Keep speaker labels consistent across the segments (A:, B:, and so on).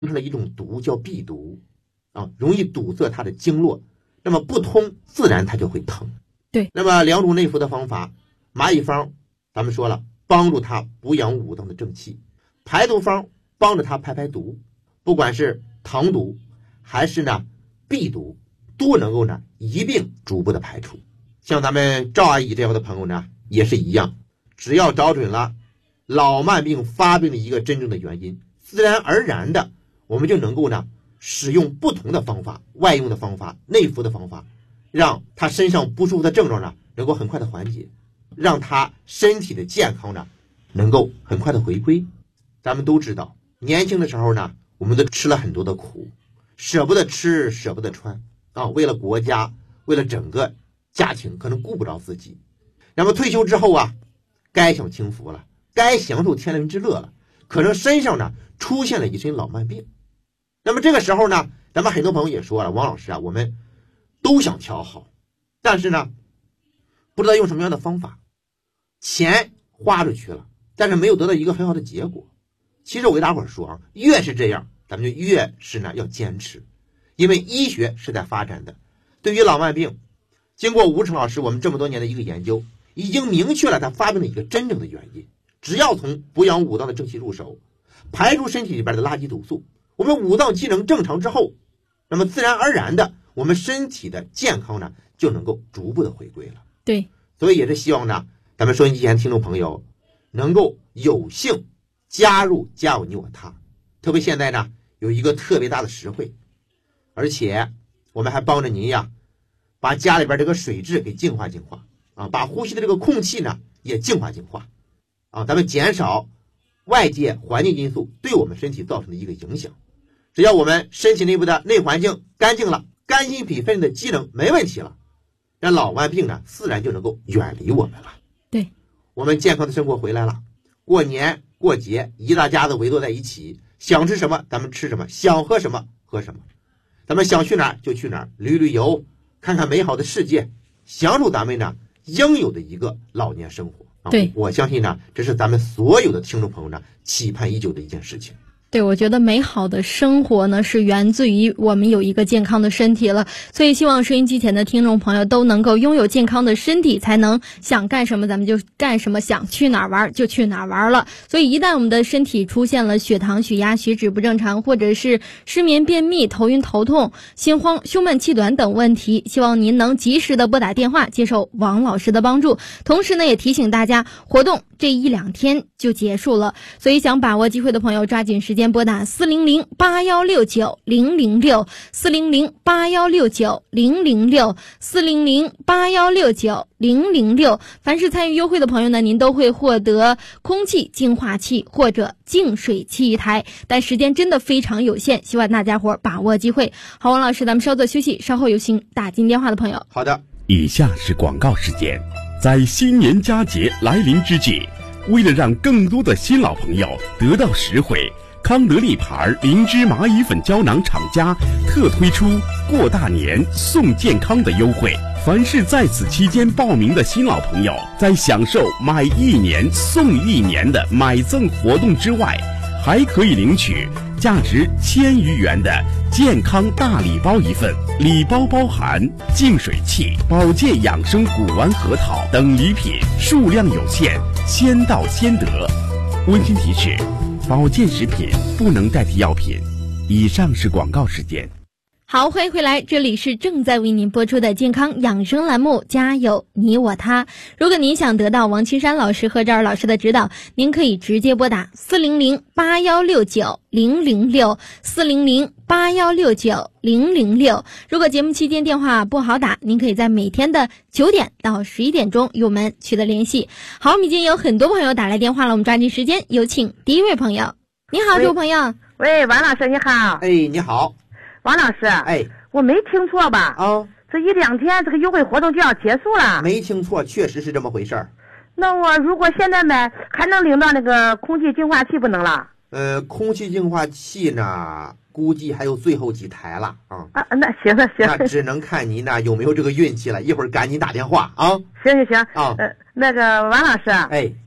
A: 成了一种毒，叫闭毒容易堵塞它的经络，那么不通，自然它就会疼。
B: 对，
A: 那么两种内服的方法，蚂蚁方咱们说了，帮助它补养五脏的正气；排毒方帮着它排毒，不管是糖毒还是呢闭毒，都能够呢一并逐步的排除。像咱们赵阿姨这样的朋友呢也是一样，只要找准了老慢病发病的一个真正的原因，自然而然的我们就能够呢使用不同的方法，外用的方法，内服的方法，让他身上不舒服的症状呢能够很快的缓解，让他身体的健康呢能够很快的回归。咱们都知道年轻的时候呢我们都吃了很多的苦，舍不得吃舍不得穿为了国家为了整个家庭可能顾不着自己，那么退休之后该享清福了，该享受天伦之乐了，可能身上呢出现了一身老慢病。那么这个时候呢，咱们很多朋友也说了，王老师我们都想调好，但是呢不知道用什么样的方法，钱花出去了，但是没有得到一个很好的结果。其实我给大伙儿说越是这样，咱们就越是呢要坚持，因为医学是在发展的。对于老慢病，经过吴成老师我们这么多年的一个研究，已经明确了它发病的一个真正的原因。只要从补养五脏的正气入手，排除身体里边的垃圾毒素，我们五脏机能正常之后，那么自然而然的我们身体的健康呢就能够逐步的回归了。
B: 对，
A: 所以也是希望呢咱们收音机前听众朋友能够有幸加入家有你我他。特别现在呢有一个特别大的实惠，而且我们还帮着您把家里边这个水质给净化净化把呼吸的这个空气呢也净化净化咱们减少外界环境因素对我们身体造成的一个影响。只要我们身体内部的内环境干净了，肝心脾肺的机能没问题了，那老慢病呢自然就能够远离我们了。
B: 对，
A: 我们健康的生活回来了，过年过节一大家子围坐在一起，想吃什么咱们吃什么，想喝什么喝什么，咱们想去哪儿就去哪儿，旅游，看看美好的世界，享受咱们呢应有的一个老年生活。
B: 对，
A: 我相信呢这是咱们所有的听众朋友呢期盼已久的一件事情。
B: 对，我觉得美好的生活呢是源自于我们有一个健康的身体了，所以希望收音机前的听众朋友都能够拥有健康的身体，才能想干什么咱们就干什么，想去哪儿玩就去哪儿玩了。所以一旦我们的身体出现了血糖、血压、血脂不正常，或者是失眠、便秘、头晕头痛、心慌、胸闷气短等问题，希望您能及时的拨打电话接受王老师的帮助。同时呢也提醒大家，活动这1-2天就结束了，所以想把握机会的朋友抓紧时间拨打400-8169-006 400-8169-006 400-8169-006。凡是参与优惠的朋友呢，您都会获得空气净化器或者净水器一台，但时间真的非常有限，希望大家伙把握机会。好，王老师，咱们稍作休息，稍后有请打进电话的朋友。
A: 好的，
C: 以下是广告时间。在新年佳节来临之际，为了让更多的新老朋友得到实惠，康德利牌灵芝蚂蚁粉胶囊厂家特推出过大年送健康的优惠。凡是在此期间报名的新老朋友，在享受买1年送1年的买赠活动之外，还可以领取价值1000余元的健康大礼包一份，礼包包含净水器、保健养生古丸核桃等礼品，数量有限，先到先得。温馨提示：保健食品不能代替药品。以上是广告时间。
B: 好，欢迎回来，这里是正在为您播出的健康养生栏目，家有你我他。如果您想得到王青山老师和赵老师的指导，您可以直接拨打400-8169-006 400-8169-006。如果节目期间电话不好打，您可以在每天的9点到11点钟与我们取得联系。好，我们已经有很多朋友打来电话了，我们抓紧时间有请第一位朋友。你好，这位朋友。
D: 喂，王老师你好。
A: 你好。
D: 王老师，我没听错吧？这1-2天这个优惠活动就要结束了。
A: 没听错，确实是这么回事儿。
D: 那我如果现在买，还能领到那个空气净化器不能了？
A: 空气净化器呢，估计还有最后几台了
D: 那行了，
A: 那只能看您呢有没有这个运气了。一会儿赶紧打电话啊。
D: 行那个王老师，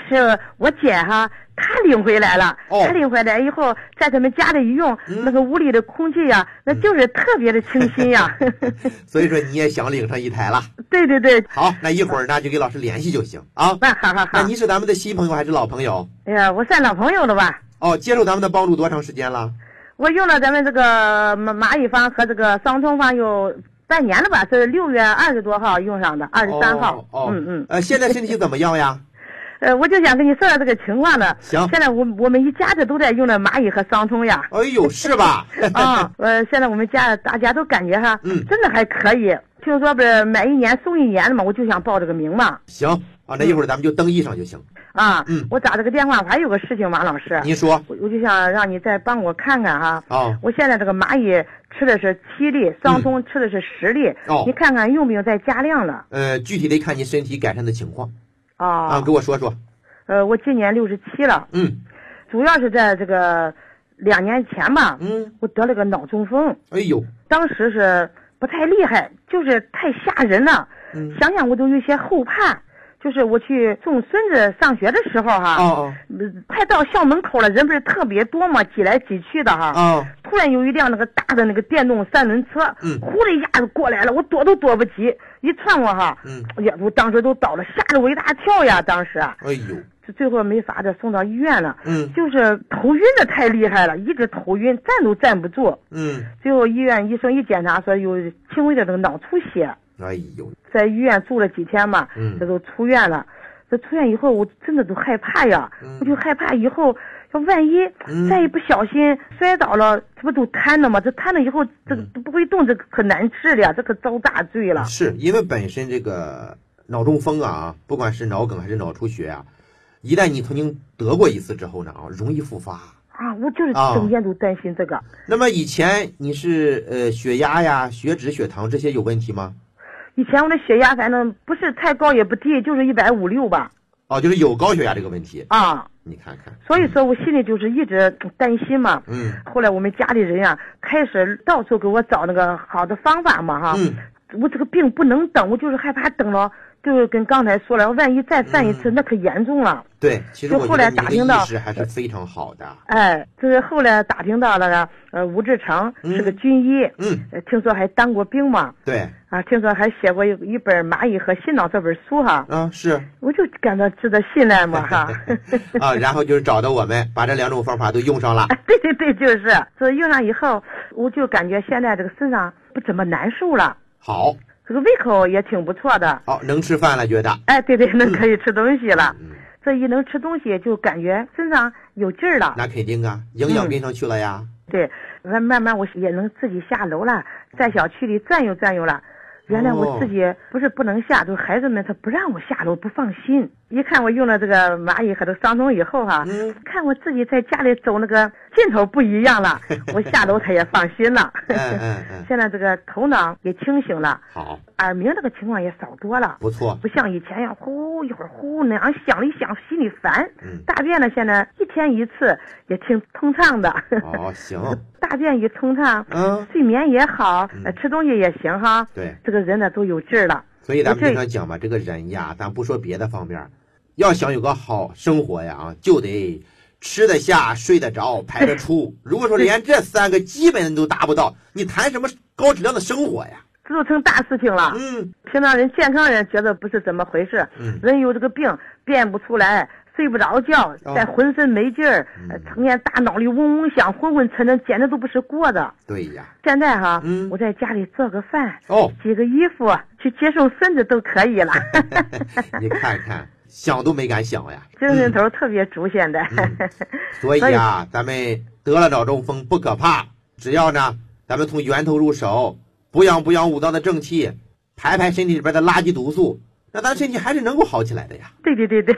D: 是我姐哈，她领回来了。她领回来以后，在他们家里一用，那个屋里的空气呀，那就是特别的清新呀。
A: 所以说你也想领上一台了？
D: 对对对。
A: 好，那一会儿呢就给老师联系就行啊。
D: 好。
A: 那你是咱们的新朋友还是老朋友？
D: 哎呀，我算老朋友了吧。
A: 接受咱们的帮助多长时间了？
D: 我用了咱们这个蚂蚁方和这个桑通方有半年了吧，是6月20多号用上的，23号。
A: 现在身体怎么样呀？
D: 我就想跟你说说这个情况呢。
A: 行。
D: 现在我们一家子都在用的蚂蚁和桑通呀。
A: 哎呦，是吧？
D: 现在我们家大家都感觉哈，真的还可以。听说不是买1年送1年的嘛，我就想报这个名嘛。
A: 行那一会儿咱们就登记上就行。
D: 我打这个电话，我还有个事情，王老师。
A: 您说。
D: 我就想让你再帮我看看哈。我现在这个蚂蚁吃的是7粒，桑通吃的是10粒。你看看用不用再加量了？
A: 具体得看你身体改善的情况。给我说说。
D: 我今年67了。主要是在这个2年前吧。我得了个脑中风。
A: 哎呦。
D: 当时是不太厉害，就是太吓人了。想想我都有些后怕。就是我去送孙子上学的时候哈，快到校门口了，人不是特别多嘛，挤来挤去的哈。突然有一辆那个大的那个电动3轮车，呼的一下子过来了，我躲都躲不及，一窜我哈，我当时都倒了，吓得我一大跳呀，当时。
A: 哎呦。
D: 最后没法子送到医院了。就是头晕的太厉害了，一直头晕，站都站不住。最后医院医生一检查说有轻微的这个脑出血。
A: 哎呦，
D: 在医院住了几天嘛，这都出院了。这出院以后，我真的都害怕呀，我就害怕以后要万一再一不小心摔倒了，这不都瘫了吗？这瘫了以后，这个都不会动，这个可难治了，这可遭大罪了。
A: 是因为本身这个脑中风啊，不管是脑梗还是脑出血啊，一旦你曾经得过一次之后呢，容易复发。
D: 我就是整天都担心这个。
A: 那么以前你是血压呀、血脂、血糖这些有问题吗？
D: 以前我的血压反正不是太高也不低，就是150、160吧。
A: 就是有高血压这个问题你看看。
D: 所以说我心里就是一直担心嘛。后来我们家里人呀，开始到处给我找那个好的方法嘛哈。我这个病不能等，我就是害怕等了，就是跟刚才说了，万一再犯一次，那可严重了。
A: 对，其实我觉得你的意识还是非常好的。
D: 就是后来打听到了吴志成是个军医，听说还当过兵嘛。
A: 对。
D: 听说还写过一本《蚂蚁和心脑》这本书哈。
A: 是。
D: 我就感到值得信赖嘛哈。
A: 然后就是找到我们，把这2种方法都用上了。
D: 对对对，就是。所以用上以后，我就感觉现在这个身上不怎么难受了。
A: 好。
D: 这个胃口也挺不错的。
A: 能吃饭了，觉得。
D: 对对，可以吃东西了。这一能吃东西，就感觉身上有劲儿了。
A: 那肯定啊，营养跟上去了呀。
D: 对，慢慢我也能自己下楼了，在小区里转悠转悠了。原来我自己不是不能下，就是孩子们他不让我下楼，不放心。一看我用了这个蚂蚁和这个桑通以后哈，看我自己在家里走那个劲头不一样了，我下楼他也放心了。现在这个头脑也清醒了，
A: 好，
D: 耳鸣这个情况也少多了，
A: 不错，
D: 不像以前呀，呼一会儿呼那样想一想心里烦。大便呢，现在1天1次，也挺通畅的。
A: 行。
D: 大便一通畅，睡眠也好，吃东西也行哈。
A: 对，
D: 这个人呢都有劲儿了。
A: 所以咱们经常讲嘛，这个人呀，咱不说别的方面，要想有个好生活呀，就得吃得下、睡得着、排得出。如果说连这3个基本都达不到，你谈什么高质量的生活呀？
D: 这都成大事情了。平常人健康人觉得不是怎么回事，人有这个病变不出来。睡不着觉，再浑身没劲儿，成天大脑里嗡嗡响，昏昏沉沉，简直都不是过的。
A: 对呀，
D: 现在哈，我在家里做个饭，洗个衣服，去接送孙子都可以了。
A: 你看看，想都没敢想呀，
D: 精神头特别足现在。
A: 所以啊，咱们得了脑中风不可怕，只要呢，咱们从源头入手，补养五脏的正气，排身体里边的垃圾毒素。那咱身体还是能够好起来的呀。对。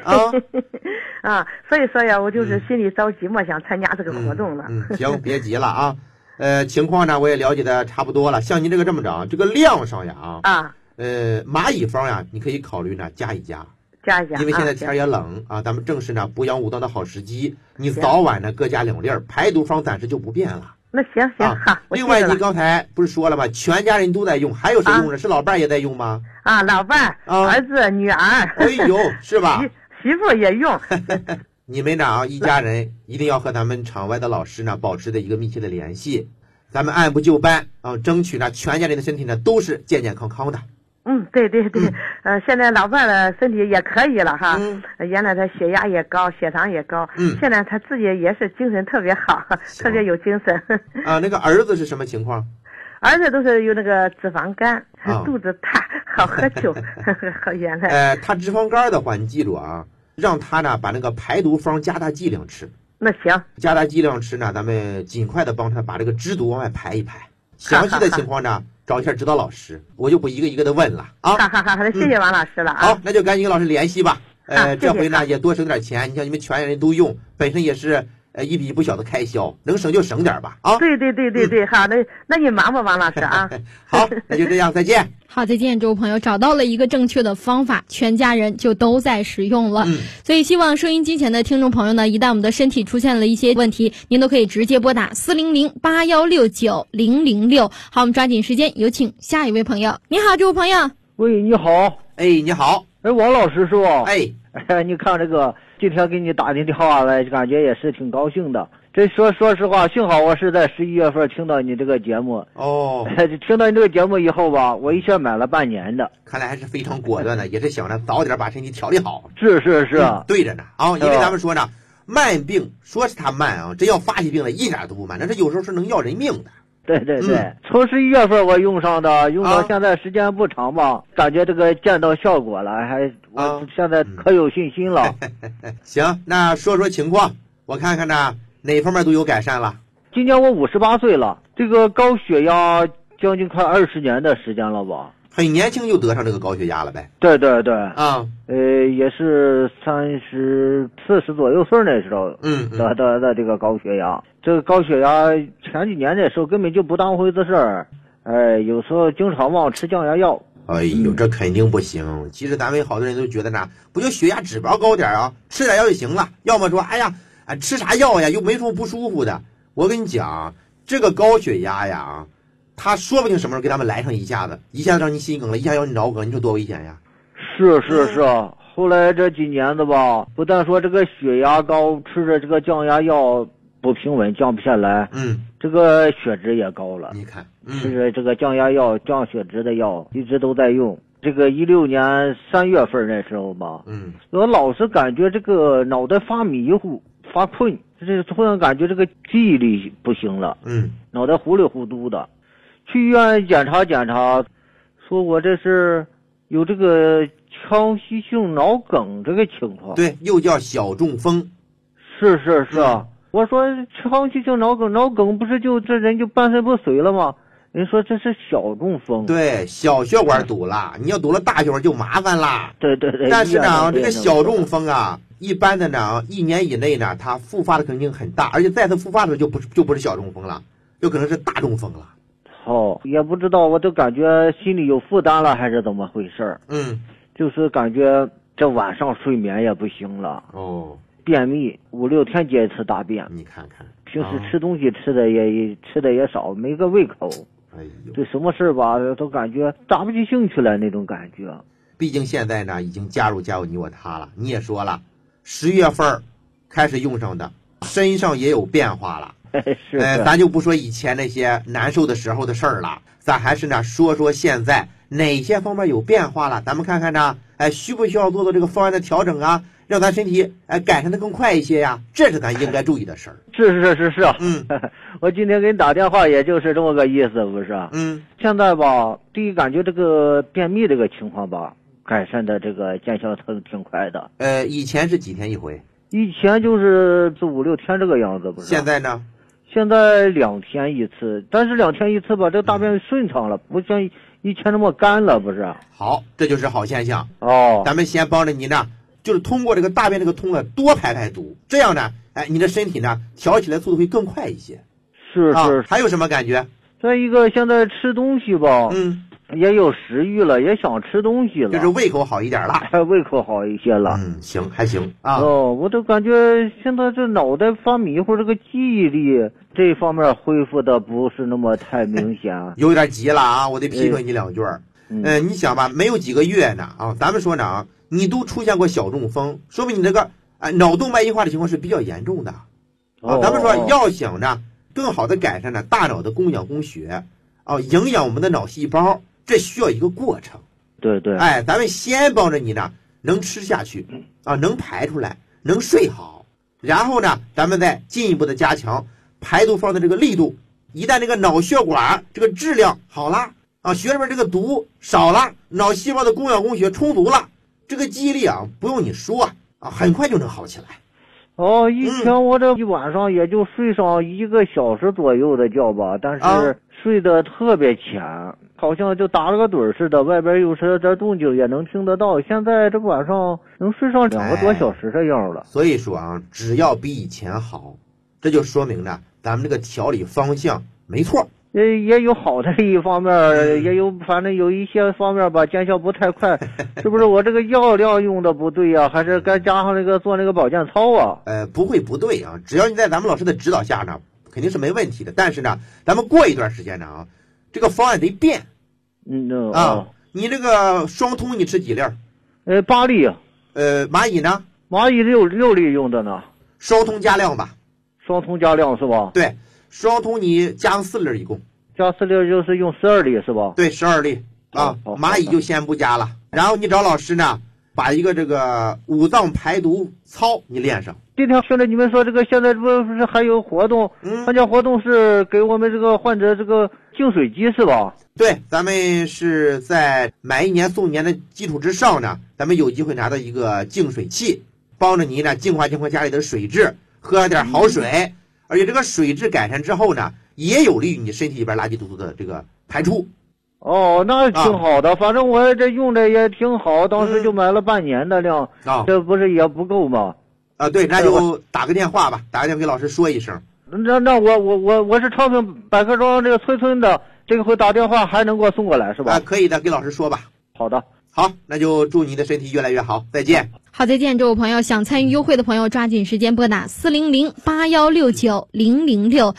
D: 所以说呀，我就是心里着急嘛，想参加这个活动了。
A: 行，别急了啊。情况呢我也了解的差不多了。像您这么着，这个量上呀蚂蚁方呀，你可以考虑呢加一加，因为现在天也冷咱们正是呢补养五脏的好时机。你早晚呢各加2粒，排毒方暂时就不变了。
D: 那行好。
A: 另外你刚才不是说了吗？全家人都在用，还有谁用着？是老伴也在用吗？
D: 老伴儿、儿子、女儿。
A: 哎呦，是吧？
D: 媳妇也用。
A: 你们呢一家人一定要和咱们场外的老师呢保持着一个密切的联系，咱们按部就班争取呢全家人的身体呢都是健健康康的。
D: 对，现在老伴的身体也可以了哈。原来他血压也高，血糖也高。现在他自己也是精神特别好，特别有精神。
A: 那个儿子是什么情况？
D: 儿子都是有那个脂肪肝，肚子大，好喝酒。原来
A: 他脂肪肝的话，你记住啊，让他呢把那个排毒方加大剂量吃。
D: 那行，
A: 加大剂量吃呢，咱们尽快的帮他把这个脂毒往外排一排。详细的情况呢，找一下指导老师，我就不一个一个的问了啊。
D: 好的，谢谢王老师了啊。
A: 好，那就赶紧跟老师联系吧。这回呢
D: 谢谢
A: 也多省点钱，你像你们全家人都用，本身也是一笔不小的开销，能省就省点吧啊。
D: 对，好，那你忙吧，王老师啊。
A: 好，那就这样，再见。
B: 好，再见，诸位朋友，找到了一个正确的方法，全家人就都在使用了。所以希望收音机前的听众朋友呢，一旦我们的身体出现了一些问题，您都可以直接拨打400-8169-006。好，我们抓紧时间，有请下一位朋友。你好，这位朋友。
E: 喂，你好。
A: 你好。
E: 王老师是吧？
A: 你
E: 看这个，今天给你打进电话来，感觉也是挺高兴的。这说实话，幸好我是在11月份听到你这个节目。听到你这个节目以后吧，我一下买了半年的。
A: 看来还是非常果断的，也是想着早点把身体调理好。
E: 是，
A: 对着呢啊，因为咱们说呢，慢病说是它慢啊，真要发起病来一点都不慢，那是有时候是能要人命的。
E: 对，从11月份我用上的，用到现在时间不长吧，感觉这个见到效果了，我现在可有信心了。
A: 行，那说说情况，我看看呢哪方面都有改善了。
E: 今年我58岁了，这个高血压将近快20年的时间了吧。
A: 很年轻就得上这个高血压了呗？
E: 对也是40左右岁那时候得这个高血压。这个高血压前几年的时候根本就不当回事儿，有时候经常忘吃降压药。
A: 这肯定不行。其实咱们好多人都觉得呢，不就血压指标高点啊，吃点药就行了。要么说吃啥药呀，又没什么不舒服的。我跟你讲，这个高血压呀，他说不定什么时候给咱们来上一下子让你心梗了，一下让你脑梗，你说多危险呀？
E: 是。后来这几年的吧，不但说这个血压高，吃着这个降压药不平稳，降不下来，这个血脂也高了。
A: 你看，
E: 吃着这个降压药、降血脂的药一直都在用。这个16年3月份那时候吧，我老是感觉这个脑袋发迷糊、发困，突然感觉这个记忆力不行了，脑袋糊里糊涂的。去医院检查，说我这是有这个腔隙性脑梗这个情况。
A: 对，又叫小中风。
E: 是。我说腔隙性脑梗不是就这人就半身不遂了吗？人说这是小中风。
A: 对，小血管堵了，你要堵了大血管就麻烦啦。
E: 对。
A: 但是呢，这个小中风啊，一般的呢，1年以内呢，它复发的可能性很大，而且再次复发的时候就不是小中风了，有可能是大中风了。
E: 也不知道，我都感觉心里有负担了，还是怎么回事？就是感觉这晚上睡眠也不行了。便秘，5、6天解一次大便。
A: 你看看，
E: 平时吃东西吃的也少，没个胃口。对什么事吧，都感觉打不起兴趣来那种感觉。
A: 毕竟现在呢，已经加入你我他了。你也说了，10月份开始用上的，身上也有变化了。咱就不说以前那些难受的时候的事儿了，咱还是呢说现在哪些方面有变化了，咱们看看呢，需不需要做这个方案的调整啊，让咱身体改善的更快一些呀，这是咱应该注意的事儿。
E: 是。我今天给你打电话也就是这么个意思，不是？现在吧，第一感觉这个便秘这个情况吧，改善的这个见效挺快的。
A: 以前是几天一回？
E: 以前就是4、5、6天这个样子，不是？
A: 现在呢？
E: 现在2天一次，但是2天一次吧，这个大便顺畅了，不像以前那么干了，不是？
A: 好，这就是好现象。
E: 咱
A: 们先帮着你呢，就是通过这个大便这个通多排毒，这样呢，你的身体呢调起来速度会更快一些。
E: 是。
A: 还有什么感觉？
E: 再一个，现在吃东西吧，也有食欲了，也想吃东西了，
A: 就是胃口好一点了，
E: 胃口好一些了。
A: 行，还行啊。
E: 我都感觉现在这脑袋发迷糊，这个记忆力这方面恢复的不是那么太明显。
A: 有点急了啊，我得批评你2句。你想吧，没有几个月呢咱们说呢你都出现过小中风，说明你这个脑动脉硬化的情况是比较严重的咱们说要想着更好的改善呢大脑的供氧供血营养我们的脑细胞，这需要一个过程。
E: 对对，
A: 咱们先帮着你呢能吃下去能排出来，能睡好，然后呢咱们再进一步的加强排毒方的这个力度。一旦这个脑血管这个质量好了血里边这个毒少了，脑细胞的供氧供血充足了，这个记忆力不用你说很快就能好起来。
E: 以前我这一晚上也就睡上1个小时左右的觉吧，但是睡得特别浅，好像就打了个盹似的，外边有时这动静也能听得到。现在这晚上能睡上2个多小时这样了。
A: 所以说只要比以前好，这就说明呢咱们这个调理方向没错。
E: 也有好的一方面，也有反正有一些方面吧见效不太快，是不是我这个药量用的不对还是该加上做那个保健操
A: 不会不对只要你在咱们老师的指导下呢肯定是没问题的。但是呢咱们过一段时间呢这个方案得变。你这个双通你吃几粒
E: ？8粒。
A: 蚂蚁呢？
E: 蚂蚁6粒用的呢。
A: 双通加量吧。
E: 双通加量是吧？
A: 对，双通你加4粒一共。
E: 加4粒就是用12粒是吧？
A: 对，12粒蚂蚁就先不加了。然后你找老师呢把一个这个五脏排毒操你练上。
E: 今天听着你们说这个现在不是还有活动，参加活动是给我们这个患者这个净水机是吧？
A: 对，咱们是在买1年送1年的基础之上呢，咱们有机会拿到一个净水器，帮着您呢净化家里的水质，喝点好水，而且这个水质改善之后呢，也有利于你身体里边垃圾毒素的这个排出。
E: 那挺好的，反正我这用的也挺好，当时就买了半年的量这不是也不够吗？
A: 对，那就打个电话吧，打个电话给老师说一声。
E: 那我是昌平百科庄这个村村的，这个会打电话还能给我送过来是吧？
A: 可以的，给老师说吧。
E: 好的，
A: 好，那就祝你的身体越来越好，再见。
B: 好，再见，这位朋友，想参与优惠的朋友抓紧时间拨打400-8169-006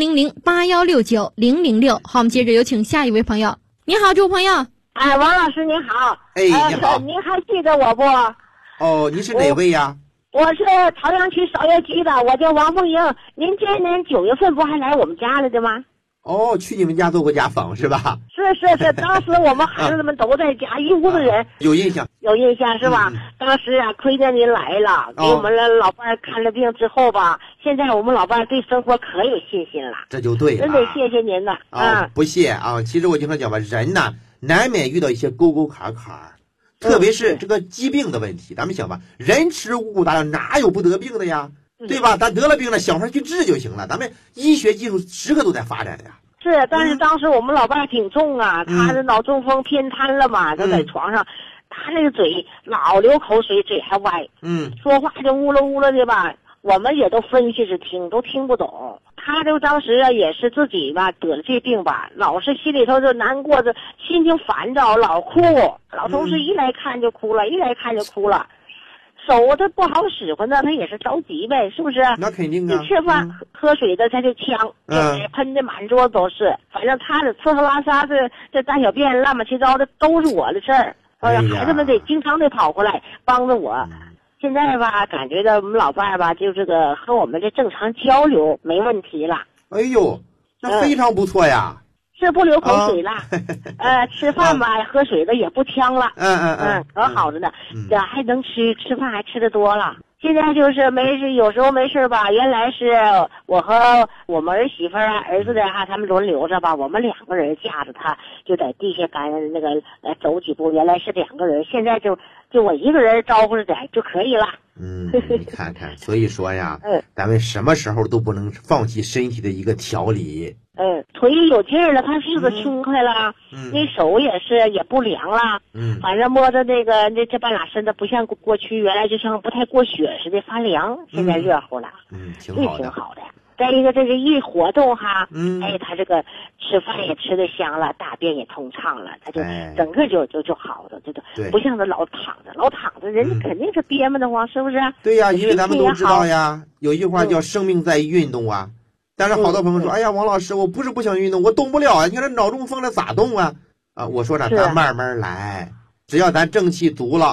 B: 400-8169-006。好，我们接着有请下一位朋友。你好，这位朋友。
F: 王老师您好。
A: 你好。
F: 您还记得我不？
A: 你是哪位呀？
F: 我是朝阳区芍药区的，我叫王凤英。您今年9月份不还来我们家了的吗？
A: 去你们家做过家访是吧？
F: 是，当时我们孩子们都在家，一屋子人。
A: 有印象
F: 是吧？当时亏得您来了，给我们老伴儿看了病之后吧，现在我们老伴儿对生活可有信心了。
A: 这就对了，
F: 真得谢谢您了
A: 不谢其实我经常讲吧，人呢难免遇到一些沟沟坎坎，特别是这个疾病的问题。咱们想吧，人吃五谷杂粮，哪有不得病的呀？对吧？咱得了病了，想法去治就行了。咱们医学技术时刻都在发展的呀。
F: 是，但是当时我们老伴儿挺重他的脑中风偏瘫了嘛，就在床上，他那个嘴老流口水，嘴还歪，说话就呜了呜了的吧。我们也都分析着听，都听不懂。他就当时也是自己吧得了这病吧，老是心里头就难过着，心情烦躁，老哭。老同事一来看就哭了，一来看就哭了。手他不好使唤呢，他也是着急呗，是不是？
A: 那肯定
F: 啊。吃饭喝水的他就呛，喷的满桌都是。反正他的吃喝拉撒这大小便乱七八糟的都是我的事儿。孩子们得经常得跑过来帮着我。现在吧，感觉到我们老伴儿吧，就这个和我们这正常交流没问题了。
A: 哎呦，那非常不错呀。
F: 是不流口水了，吃饭吧，喝水的也不呛了，可好着呢，这还能吃饭还吃得多了。现在就是没事，有时候没事吧，原来是我和我们儿媳妇儿子的他们轮流着吧，我们2个人架着他就在地下干那个走几步，原来是2个人，现在就我一个人招呼着点就可以了。
A: 你看看，所以说呀，咱们什么时候都不能放弃身体的一个调理。
F: 腿有劲儿了，他日子轻快了，那手也不凉了，反正摸着这半拉身子不像过去原来就像不太过血似的发凉，现在热乎了，
A: 挺好
F: 的。再一个这个一活动他这个吃饭也吃得香了，大便也通畅了，他就整个就好了，不像他老躺着，人家肯定是憋闷的慌，是不是？
A: 对呀，因为咱们都知道呀，有一句话叫生命在于运动啊。但是好多朋友说，哎呀，王老师，我不是不想运动，我动不了啊！你看这脑中风了咋动啊？我说呢，咱慢慢来，只要咱正气足了，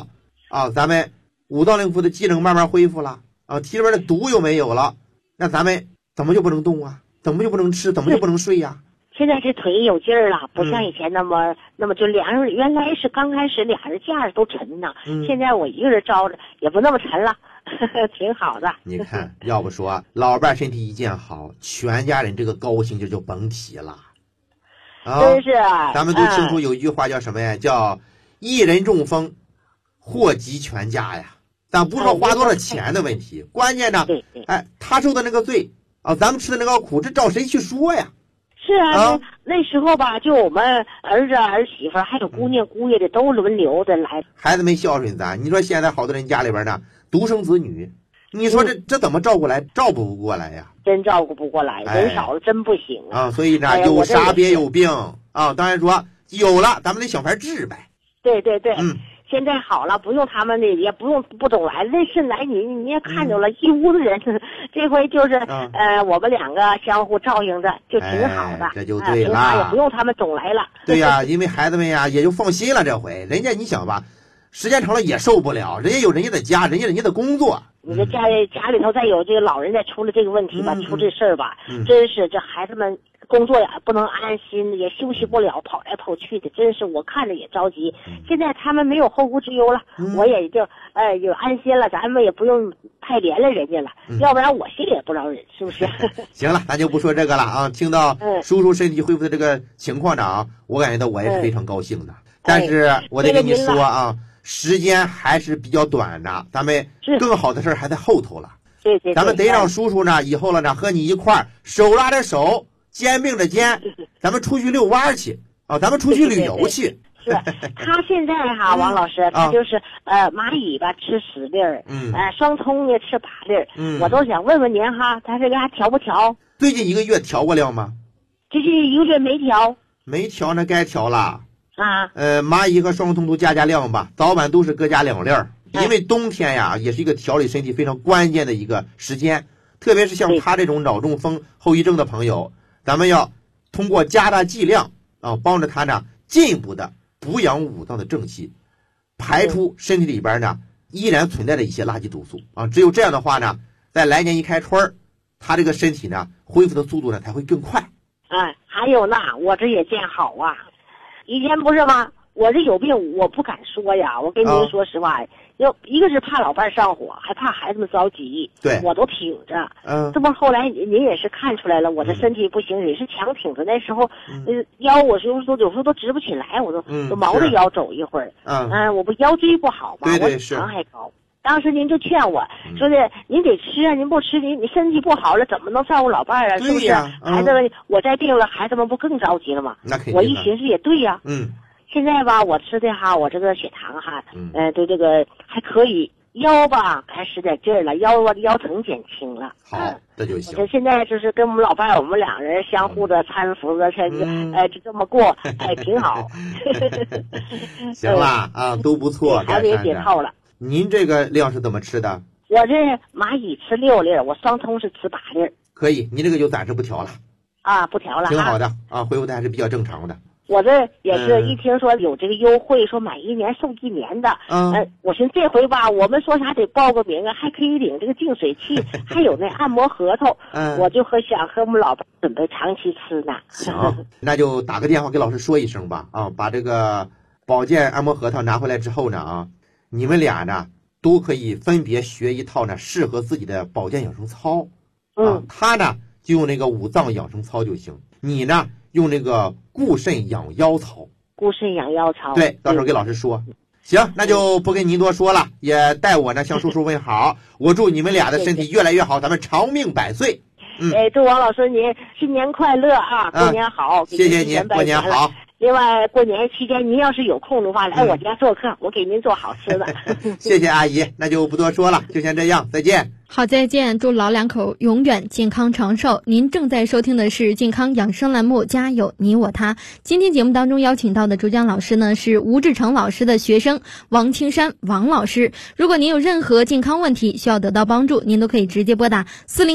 A: 啊，咱们五脏六腑的机能慢慢恢复了啊，体里边的毒又没有了，那咱们怎么就不能动啊？怎么就不能吃？怎么就不能睡呀？
F: 现在这腿有劲儿了，不像以前那么就两人，原来是刚开始俩人架着都沉呢，现在我一个人招着也不那么沉了，挺好的。
A: 你看，要不说老伴身体一见好，全家人这个高兴就甭提了。啊，
F: 真是，
A: 咱们都清楚有一句话叫什么呀？叫一人中风，祸及全家呀。咱不是说花多少钱的问题，关键呢，哎，他受的那个罪啊，咱们吃的那个苦，这找谁去说呀？
F: 是啊，那时候吧，就我们儿子儿媳妇还有姑娘姑爷的都轮流的来，
A: 孩子们孝顺咱。你说现在好多人家里边呢独生子女，你说这怎么照顾来？照顾不过来呀，
F: 真照顾不过来，人少了真不行
A: 啊。所以呢，有啥别有病啊。当然说有了，咱们得想法治呗。
F: 对，现在好了，不用他们的，也不用不总来，那是来你也看着了，一屋子人，这回就是我们两个相互照应着，就挺好的，
A: 这就对了，
F: 也不用他们总来了。
A: 对呀，因为孩子们呀也就放心了，这回人家你想吧，时间长了也受不了，人家有人家的家，人家的工作。
F: 你这家里头再有这个老人再出了这个问题吧，出这事儿吧，真是这孩子们工作呀不能安心，也休息不了，跑来跑去的，真是我看着也着急。现在他们没有后顾之忧了，我也就有安心了，咱们也不用太连累人家了，要不然我心里也不饶人，是不是？
A: 行了，咱就不说这个了啊。听到叔叔身体恢复的这个情况呢啊，我感觉到我也是非常高兴的。但是我得跟你说啊，时间还是比较短的，咱们更好的事还在后头了。
F: 对，
A: 咱们得让叔叔呢以后了呢和你一块儿手拉着手，肩并着肩，咱们出去遛弯去啊，咱们出去旅游去。
F: 是他现在哈，王老师，他就是蚂蚁吧吃10粒儿，双葱呢吃8粒儿，我都想问问您哈，他这个还调不调？
A: 最近1个月调过量吗？
F: 这是1个月没调。
A: 没调，那该调了。
F: 啊，
A: 蚂蚁和双葱都加量吧，早晚都是各加2粒儿。因为冬天呀，也是一个调理身体非常关键的一个时间，特别是像他这种脑中风后遗症的朋友，咱们要通过加大剂量啊，帮着他呢进一步的补养五脏的正气，排出身体里边呢依然存在的一些垃圾毒素啊。只有这样的话呢，在来年一开春，他这个身体呢恢复的速度呢才会更快。
F: 还有呢，我这也见好啊，以前不是吗？我这有病我不敢说呀，我跟您说实话，一个是怕老伴上火，还怕孩子们着急，
A: 对，
F: 我都挺着。这不后来您也是看出来了，我这身体不行，也是强挺着。那时候，腰我有时候都直不起来，我都毛着腰走一会儿。我不腰椎不好嘛，我血糖还高。当时您就劝我说的，您得吃啊，您不吃你身体不好了，怎么能照顾老伴儿啊？是不是？孩子们我再病了，孩子们不更着急了吗？
A: 那肯定。
F: 我一寻思也对呀。现在吧，我吃的哈，我这个血糖哈，对这个还可以，腰吧开始使点劲儿了，腰疼减轻了。
A: 好，这就行。
F: 我现在就是跟我们老伴儿，我们2人相互的搀扶着，就这么过，挺好。
A: 行了啊，都不错。
F: 孩子也解套了。
A: 您这个量是怎么吃的？
F: 我这蚂蚁吃6粒儿，我双葱是吃8粒儿。
A: 可以，您这个就暂时不调了。
F: 不调了。
A: 挺好的啊，恢复的还是比较正常的。
F: 我这也是一听说有这个优惠，说买1年送1年的，我寻思这回吧，我们说啥得报个名啊，还可以领这个净水器，还有那按摩核桃，我就想和我们老伴准备长期吃呢。
A: 行，那就打个电话给老师说一声吧，把这个保健按摩核桃拿回来之后呢，你们俩呢都可以分别学一套呢适合自己的保健养生操，他呢就用那个五脏养生操就行，你呢用那个固肾养腰操。
F: 固肾养腰操。
A: 对，到时候给老师说。行，那就不跟您多说了，也代我呢向叔叔问好。我祝你们俩的身体越来越好，咱们长命百岁。
F: 祝王老师您新年快乐啊，过年好。
A: 谢谢您，过年好。
F: 另外，过年期间您要是有空的话，来我家做客，我给您做好吃的。
A: 谢谢阿姨，那就不多说了，就先这样，再见。
B: 好，再见，祝老两口永远健康长寿。您正在收听的是健康养生栏目《家有你我他》。今天节目当中邀请到的主讲老师呢是吴志成老师的学生王青山王老师。如果您有任何健康问题需要得到帮助，您都可以直接拨打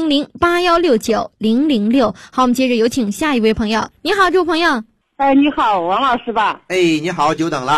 B: 400-8169-006。好，我们接着有请下一位朋友。你好，这位朋友。
G: 你好，王老师吧？
A: 你好，久等了。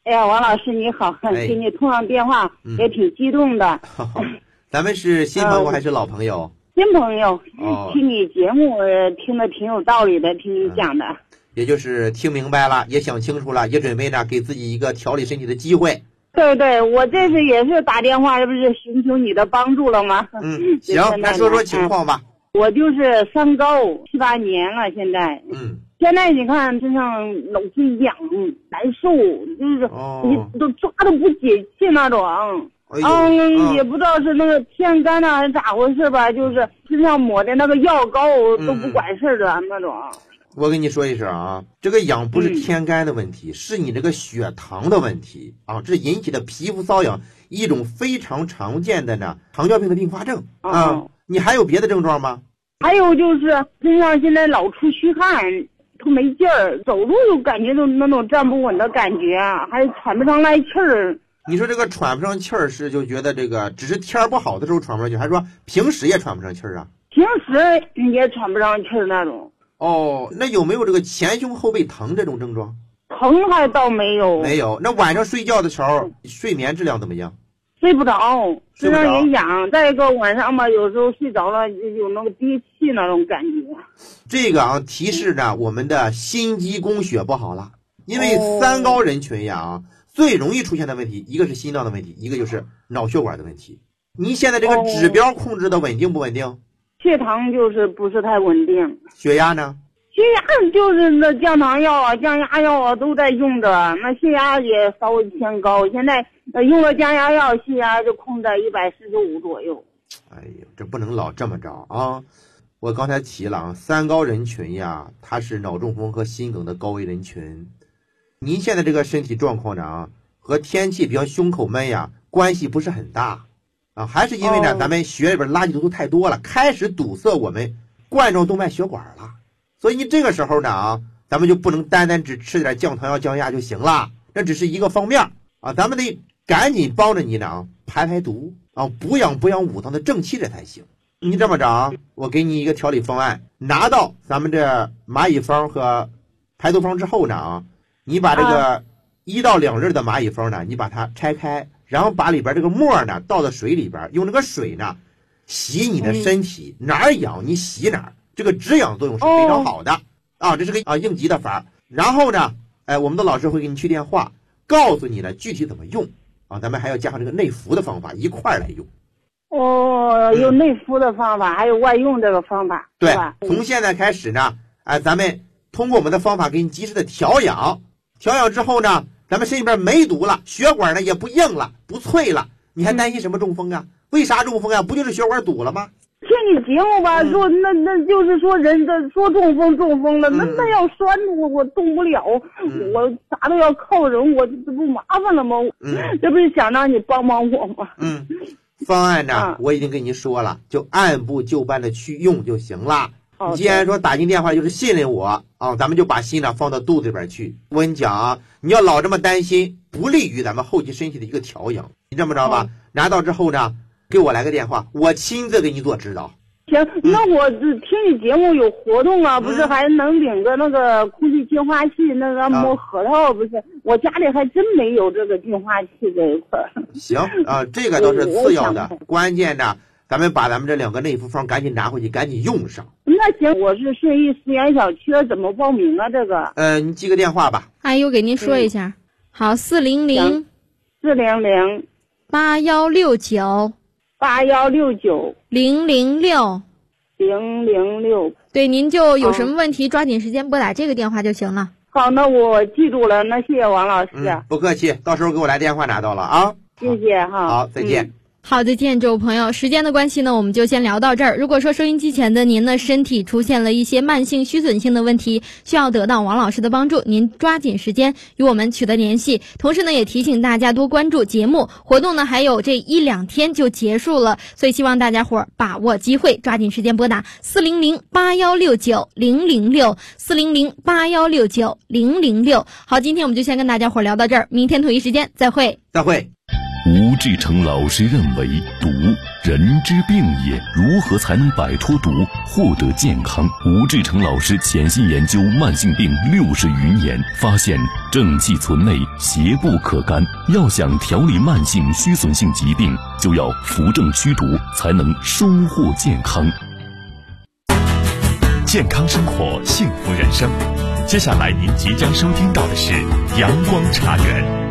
G: 哎呀，王老师你好，跟你通上电话也挺激动的。
A: 咱们是新朋友还是老朋友？
G: 新朋友。听你节目听得挺有道理的，听你讲的。
A: 也就是听明白了，也想清楚了，也准备呢给自己一个调理身体的机会。
G: 对对，我这是也是打电话，这不是寻求你的帮助了吗？
A: 行，那说说情况吧。
G: 我就是三高7、8年了，现在。现在你看身上老是痒难受，就是你都抓都不解气那种。也不知道是那个天干呢还是咋回事吧，就是身上抹的那个药膏都不管事的那种。
A: 我跟你说一声啊，这个痒不是天干的问题，是你这个血糖的问题啊，这是引起的皮肤瘙痒，一种非常常见的呢糖尿病的并发症啊。你还有别的症状吗？
G: 还有就是身上现在老出虚汗，都没劲儿，走路就感觉就那种站不稳的感觉，还喘不上来气儿。
A: 你说这个喘不上气儿是就觉得这个只是天不好的时候喘不上气儿，还是说平时也喘不上气儿啊？
G: 平时也喘不上气儿那种。
A: 那有没有这个前胸后背疼这种症状？
G: 疼还倒没有。
A: 没有。那晚上睡觉的时候睡眠质量怎么样？
G: 睡不着，身上也痒。再一个晚上吧，有时候睡着了有那个憋气那种感觉。
A: 这个提示呢，我们的心肌供血不好了。因为三高人群呀最容易出现的问题，一个是心脏的问题，一个就是脑血管的问题。您现在这个指标控制的稳定不稳定？
G: 血糖就是不是太稳定。
A: 血压呢？
G: 血压就是那降糖药啊、降压药啊都在用着，那血压也稍微偏高。现在用了降压药，血压就控在145左右。
A: 哎呦，这不能老这么着啊！我刚才提了三高人群呀，它是脑中风和心梗的高危人群。您现在这个身体状况呢和天气比方胸口闷呀关系不是很大还是因为呢咱们血里边垃圾毒素太多了，开始堵塞我们冠状动脉血管了。所以你这个时候呢咱们就不能单单只吃点降糖药降压就行了，这只是一个方面咱们得赶紧帮着你呢排排毒补养五脏的正气这才行。你这么着我给你一个调理方案，拿到咱们这蚂蚁方和排毒方之后呢你把这个1到2粒的蚂蚁方呢你把它拆开，然后把里边这个沫呢倒到水里边，用这个水呢洗你的身体，哪儿痒你洗哪儿，这个止痒作用是非常好的这是个应急的法。然后呢我们的老师会给你去电话告诉你呢具体怎么用咱们还要加上这个内服的方法一块儿来用。
G: 有内服的方法还有外用这个方法。
A: 对，从现在开始呢咱们通过我们的方法给你及时的调养之后呢咱们身里边没毒了，血管呢也不硬了不脆了，你还担心什么中风啊？为啥中风啊？不就是血管堵了吗？
G: 听你节目吧说那就是说人的说中风了那要栓我动不了我啥都要靠人，我这不麻烦了吗？这不是想让你帮帮我吗？
A: 方案呢我已经跟您说了，就按部就班的去用就行了。你既然说打进电话就是信任我咱们就把心呢放到肚子里边去。我跟你讲你要老这么担心，不利于咱们后期身体的一个调养。你这么着吧拿到之后呢给我来个电话，我亲自给你做指导。
G: 行，那我听你节目有活动不是还能领个那个空气净化器那个摸核桃不是？我家里还真没有这个净化器这一块。
A: 行这个都是次要的，关键呢咱们把咱们这2个内服方赶紧拿回去，赶紧用上。
G: 那行，我是顺义思源小区，怎么报名这个？
A: 你记个电话吧。
B: 阿姨，我给您说一下。好，400 8169 006
G: 006。
B: 对，您就有什么问题抓紧时间拨打这个电话就行了。
G: 好，那我记住了，那谢谢王老师。
A: 不客气，到时候给我来电话拿到了
G: 谢谢
A: 好，再见。
B: 好，再见，这位朋友。时间的关系呢，我们就先聊到这儿。如果说收音机前的您呢，身体出现了一些慢性虚损性的问题，需要得到王老师的帮助，您抓紧时间与我们取得联系。同时呢，也提醒大家多关注节目活动呢，还有这1-2天就结束了，所以希望大家伙儿把握机会，抓紧时间拨打400 8169 006 400 8169 006。好，今天我们就先跟大家伙儿聊到这儿，明天同一时间再会。
H: 吴志成老师认为，毒人之病也，如何才能摆脱毒，获得健康？吴志成老师潜心研究慢性病60余年，发现正气存内，邪不可干。要想调理慢性虚损性疾病，就要扶正驱毒，才能收获健康。
I: 健康生活，幸福人生。接下来您即将收听到的是阳光茶园。